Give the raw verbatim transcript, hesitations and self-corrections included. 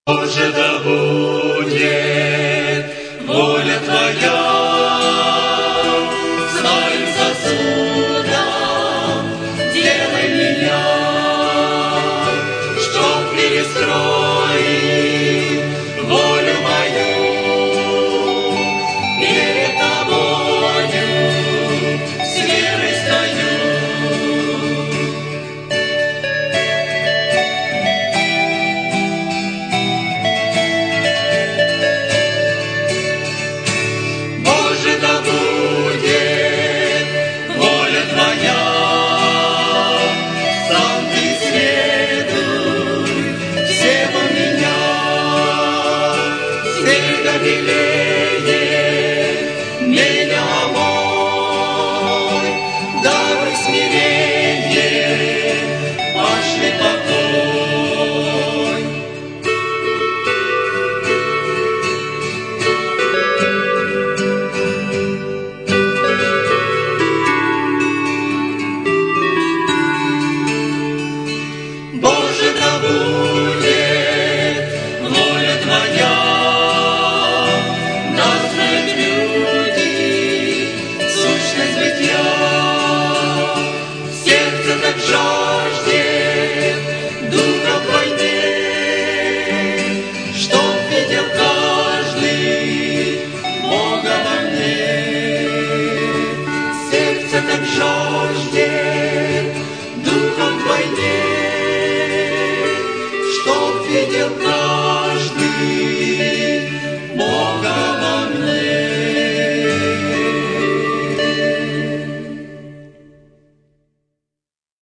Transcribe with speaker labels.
Speaker 1: Боже, да будет воля Твоя с моим сосудом, делай меня, чтоб перестроить волю мою перед Тобою, с верой стою. Да будет воля Твоя, сам Ты следуй всем у меня, снега белее меня омой, дабы смирение пошли покой. Боже, да будет